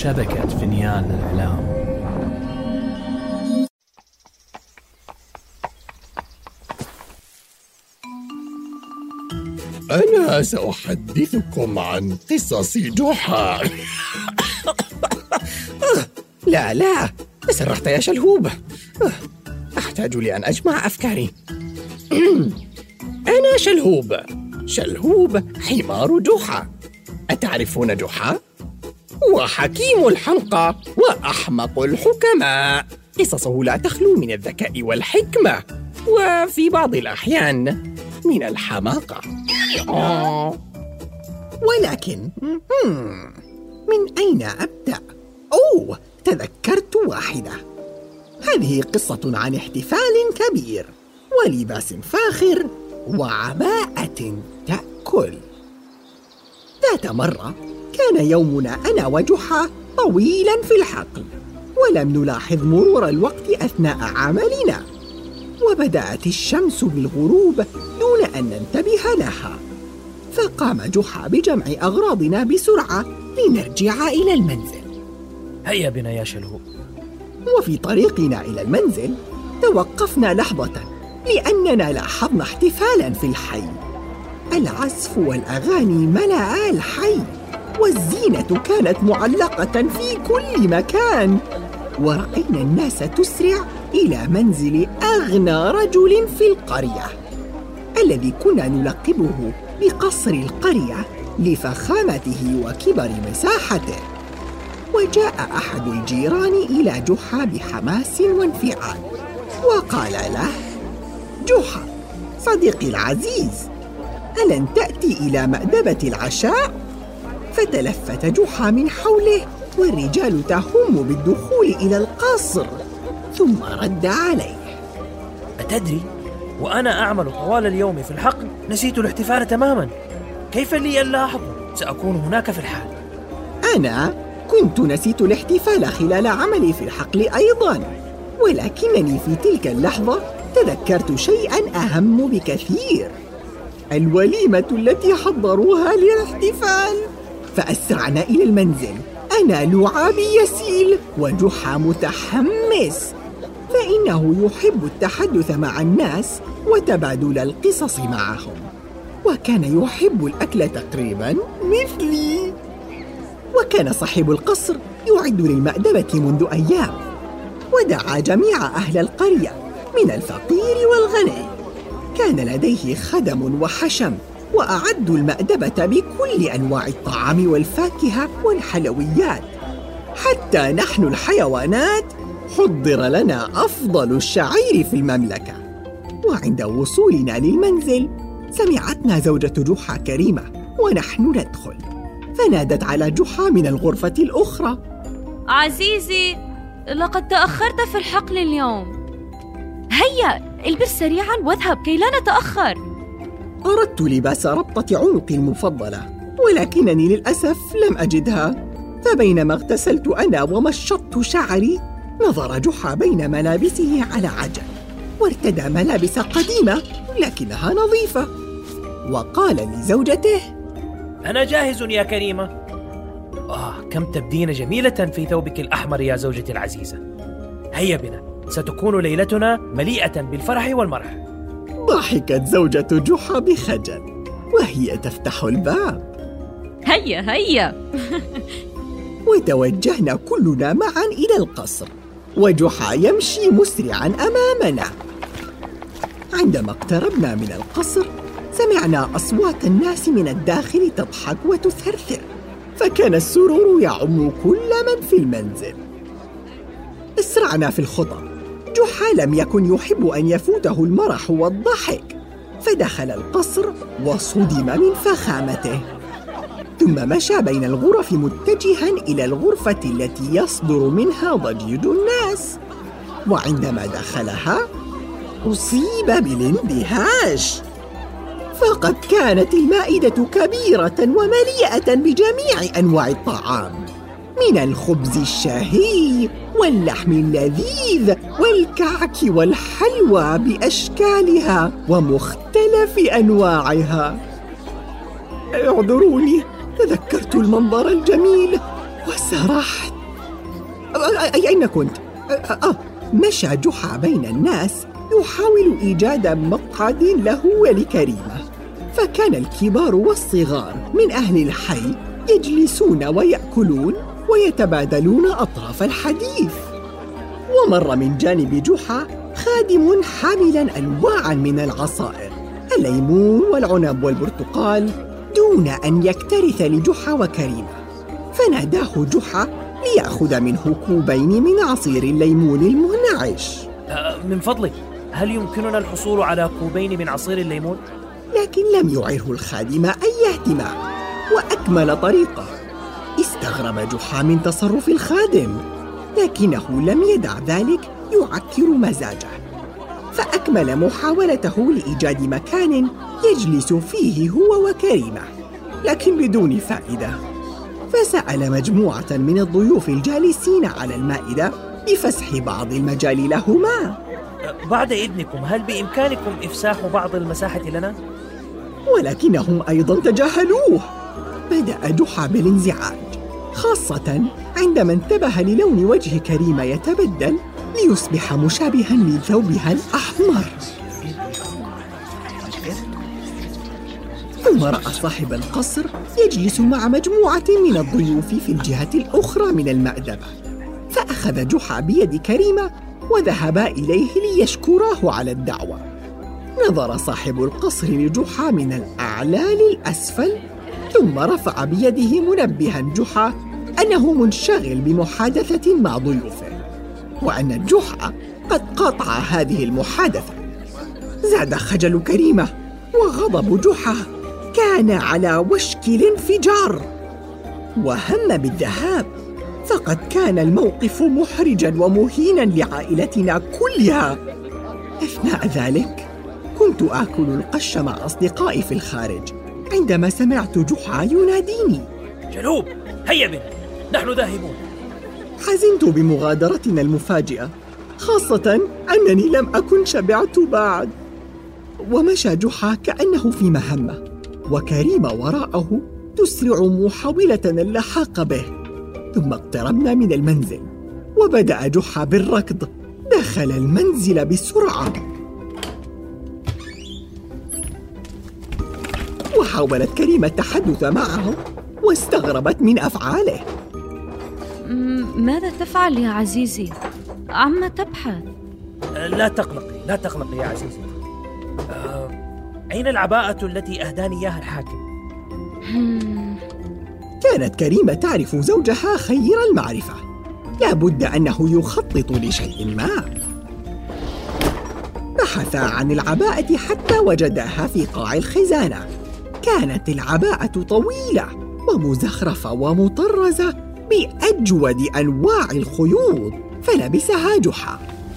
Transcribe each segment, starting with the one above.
شبكة فينيان الإعلام. أنا سأحدثكم عن قصص جحا. لا تسرحت يا شلهوب. أحتاج لأن أجمع أفكاري. أنا شلهوب حمار جحا. أتعرفون جحا؟ هو حكيم الحمقى وأحمق الحكماء. قصصه لا تخلو من الذكاء والحكمة، وفي بعض الأحيان من الحماقة. ولكن من أين أبدأ؟ تذكرت واحدة. هذه قصة عن احتفال كبير ولباس فاخر وعباءة تأكل. ذات مرة كان يومنا أنا وجحا طويلا في الحقل، ولم نلاحظ مرور الوقت أثناء عملنا، وبدأت الشمس بالغروب دون أن ننتبه لها. فقام جحا بجمع أغراضنا بسرعة لنرجع إلى المنزل. هيا بنا يا شلهوب. وفي طريقنا إلى المنزل توقفنا لحظة، لأننا لاحظنا احتفالاً في الحي. العزف والأغاني ملأ الحي، والزينة كانت معلقة في كل مكان، ورأينا الناس تسرع إلى منزل أغنى رجل في القرية، الذي كنا نلقبه بقصر القرية لفخامته وكبر مساحته. وجاء أحد الجيران إلى جحا بحماس وانفعال، وقال له: جحا صديقي العزيز، ألن تأتي إلى مأدبة العشاء؟ فتلفت جحا من حوله، والرجال تهم بالدخول إلى القصر، ثم رد عليه: أتدري، وأنا أعمل طوال اليوم في الحقل نسيت الاحتفال تماما. كيف لي أن لا أحضر؟ سأكون هناك في الحال. أنا كنت نسيت الاحتفال خلال عملي في الحقل أيضاً، ولكنني في تلك اللحظة تذكرت شيئاً أهم بكثير: الوليمة التي حضروها للاحتفال. فأسرعنا إلى المنزل، أنا لعابي يسيل وجحا متحمس، فإنه يحب التحدث مع الناس وتبادل القصص معهم، وكان يحب الأكل تقريباً مثلي. وكان صاحب القصر يعد للمأدبة منذ أيام، ودعا جميع أهل القرية من الفقير والغني. كان لديه خدم وحشم، وأعدوا المأدبة بكل أنواع الطعام والفاكهة والحلويات. حتى نحن الحيوانات حضر لنا أفضل الشعير في المملكة. وعند وصولنا للمنزل سمعتنا زوجة جحا كريمة ونحن ندخل، فنادت على جحا من الغرفة الأخرى: عزيزي، لقد تأخرت في الحقل اليوم. هيا البس سريعاً واذهب كي لا نتأخر. أردت لباس ربطة عنقي المفضلة، ولكنني للأسف لم أجدها. فبينما اغتسلت أنا ومشطت شعري، نظر جحا بين ملابسه على عجل، وارتدى ملابس قديمة لكنها نظيفة، وقال لزوجته: أنا جاهز يا كريمة. كم تبدين جميلة في ثوبك الأحمر يا زوجتي العزيزة. هيا بنا، ستكون ليلتنا مليئة بالفرح والمرح. ضحكت زوجة جحا بخجل وهي تفتح الباب. هيا وتوجهنا كلنا معا إلى القصر، وجحا يمشي مسرعا أمامنا. عندما اقتربنا من القصر سمعنا أصوات الناس من الداخل تضحك وتثرثر، فكان السرور يعم كل من في المنزل. اسرعنا في الخطى. جحا لم يكن يحب أن يفوته المرح والضحك، فدخل القصر وصدم من فخامته، ثم مشى بين الغرف متجها إلى الغرفة التي يصدر منها ضجيج الناس. وعندما دخلها أصيب بالاندهاش، فقد كانت المائدة كبيرة ومليئة بجميع أنواع الطعام، من الخبز الشهي واللحم اللذيذ والكعك والحلوى بأشكالها ومختلف أنواعها. اعذروني، تذكرت المنظر الجميل وسرحت. أين كنت؟ مشى جحا بين الناس يحاول إيجاد مقعد له ولكريمة، فكان الكبار والصغار من أهل الحي يجلسون ويأكلون ويتبادلون أطراف الحديث. ومر من جانب جحا خادم حاملاً أنواعاً من العصائر، الليمون والعنب والبرتقال، دون أن يكترث لجحا وكريمة، فناداه جحا ليأخذ منه كوبين من عصير الليمون المنعش. من فضلك، هل يمكننا الحصول على كوبين من عصير الليمون؟ لكن لم يعره الخادم أي اهتمام، وأكمل طريقه. استغرب جحا من تصرف الخادم، لكنه لم يدع ذلك يعكر مزاجه، فأكمل محاولته لإيجاد مكان يجلس فيه هو وكريمة، لكن بدون فائدة. فسأل مجموعة من الضيوف الجالسين على المائدة بفسح بعض المجال لهما. بعد إذنكم، هل بإمكانكم إفساح بعض المساحة لنا؟ ولكنهم أيضاً تجاهلوه. بدأ جحا بالانزعاج، خاصة عندما انتبه للون وجه كريمة يتبدل ليصبح مشابهاً لثوبها الأحمر. ثم رأى صاحب القصر يجلس مع مجموعة من الضيوف في الجهة الأخرى من المأدبة، فأخذ جحا بيد كريمة وذهبا إليه ليشكراه على الدعوة. نظر صاحب القصر لجحا من الأعلى للأسفل، ثم رفع بيده منبها جحا أنه منشغل بمحادثة مع ضيوفه، وأن جحا قد قاطع هذه المحادثة. زاد خجل كريمة وغضب جحا كان على وشك الانفجار، وهم بالذهاب، فقد كان الموقف محرجاً ومهيناً لعائلتنا كلها. أثناء ذلك كنت آكل القش مع أصدقائي في الخارج عندما سمعت جحا يناديني: جنوب، هيا بنا، نحن ذاهبون. حزنت بمغادرتنا المفاجئة، خاصة أنني لم أكن شبعت بعد. ومشى جحا كأنه في مهمة، وكريمة وراءه تسرع محاولة اللحاق به. ثم اقتربنا من المنزل، وبدأ جحا بالركض. دخل المنزل بسرعة، وحاولت كريمة التحدث معه، واستغربت من أفعاله. ماذا تفعل يا عزيزي؟ عما تبحث؟ لا تقلقي يا عزيزي. أين العباءة التي أهداني إياها الحاكم؟ كانت كريمة تعرف زوجها خير المعرفة، لا بد أنه يخطط لشيء ما. بحثا عن العباءة حتى وجداها في قاع الخزانة. كانت العباءة طويلة ومزخرفة ومطرزة بأجود أنواع الخيوط، فلبسها جحا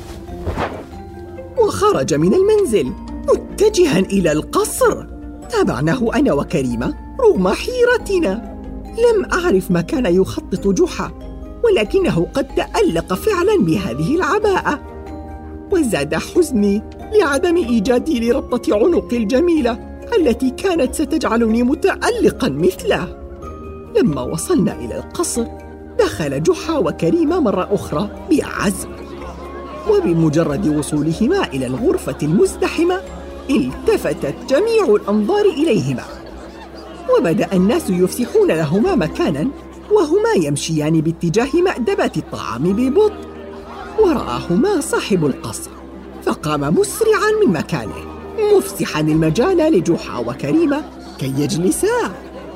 وخرج من المنزل متجها إلى القصر. تابعناه أنا وكريمة رغم حيرتنا. لم أعرف ما كان يخطط جحا، ولكنه قد تألق فعلا بهذه العباءة. وزاد حزني لعدم إيجادي لربطة عنق الجميلة التي كانت ستجعلني متألقا مثله. لما وصلنا إلى القصر دخل جحا وكريمة مرة أخرى بعزم، وبمجرد وصولهما إلى الغرفة المزدحمة التفتت جميع الأنظار إليهما، وبدأ الناس يفسحون لهما مكاناً وهما يمشيان باتجاه مأدبة الطعام ببطء. ورآهما صاحب القصر، فقام مسرعاً من مكانه مفسحاً المجال لجحا وكريمة كي يجلسا.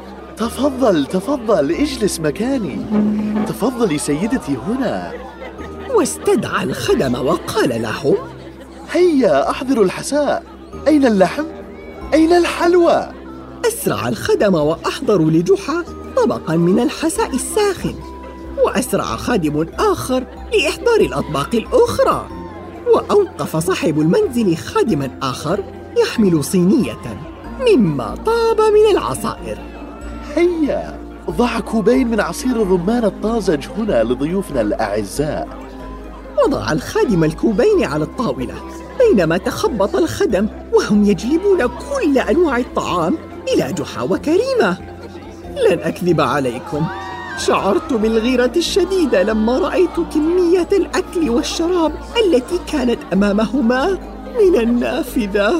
تفضل اجلس مكاني. تفضلي سيدتي هنا. واستدعى الخدم وقال لهم: هيا أحضروا الحساء. أين اللحم؟ أين الحلوى؟ أسرع الخدم وأحضروا لجحا طبقاً من الحساء الساخن، وأسرع خادم آخر لإحضار الأطباق الأخرى. وأوقف صاحب المنزل خادماً آخر يحمل صينية مما طاب من العصائر. هيا ضع كوبين من عصير الرمان الطازج هنا لضيوفنا الأعزاء. وضع الخادم الكوبين على الطاولة، بينما تخبط الخدم وهم يجلبون كل أنواع الطعام إلى جحا وكريمة. لن أكذب عليكم، شعرت بالغيرة الشديدة لما رأيت كمية الأكل والشراب التي كانت أمامهما من النافذة.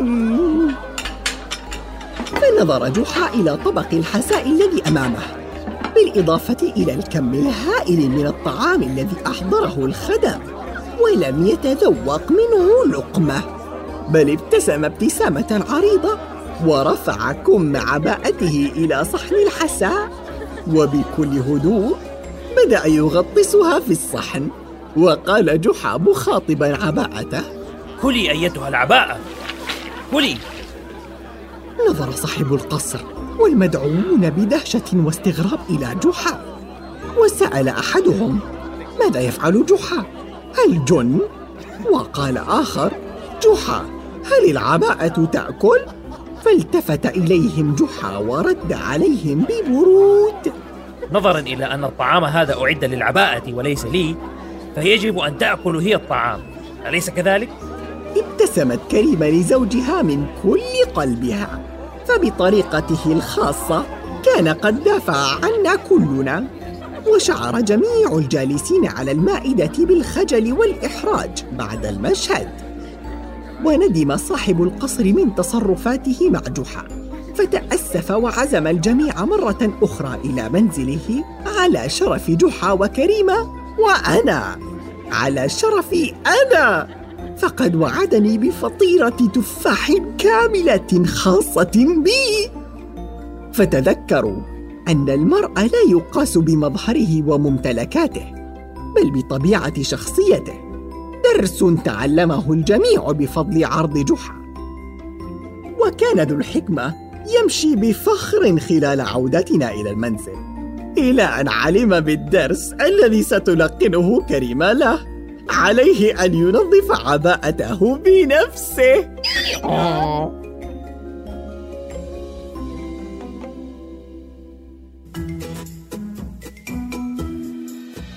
فنظر جحا إلى طبق الحساء الذي أمامه، بالإضافة إلى الكم الهائل من الطعام الذي أحضره الخدم، ولم يتذوق منه لقمة، بل ابتسم ابتسامة عريضة ورفع كم عباءته إلى صحن الحساء، وبكل هدوء بدأ يغطسها في الصحن. وقال جحا مخاطبا عباءته: كلي أيتها العباءة، كلي. نظر صاحب القصر والمدعوون بدهشة واستغراب إلى جحا، وسأل أحدهم: ماذا يفعل جحا؟ هل جن؟ وقال آخر: جحا، هل العباءة تأكل؟ فالتفت إليهم جحا ورد عليهم ببرود: نظراً إلى أن الطعام هذا أعد للعباءة وليس لي، فيجب أن تأكل هي الطعام، أليس كذلك؟ ابتسمت كريمة لزوجها من كل قلبها، فبطريقته الخاصة كان قد دافع عنا كلنا. وشعر جميع الجالسين على المائدة بالخجل والإحراج بعد المشهد. وندم صاحب القصر من تصرفاته مع جحا، فتأسف وعزم الجميع مرة أخرى إلى منزله على شرف جحا وكريمة، وأنا على شرفي أنا، فقد وعدني بفطيرة تفاح كاملة خاصة بي. فتذكروا أن المرء لا يقاس بمظهره وممتلكاته، بل بطبيعة شخصيته، درس تعلمه الجميع بفضل عرض جحا. وكان ذو الحكمة يمشي بفخر خلال عودتنا إلى المنزل، إلى أن علم بالدرس الذي ستلقنه كريمة له. عليه أن ينظف عباءته بنفسه.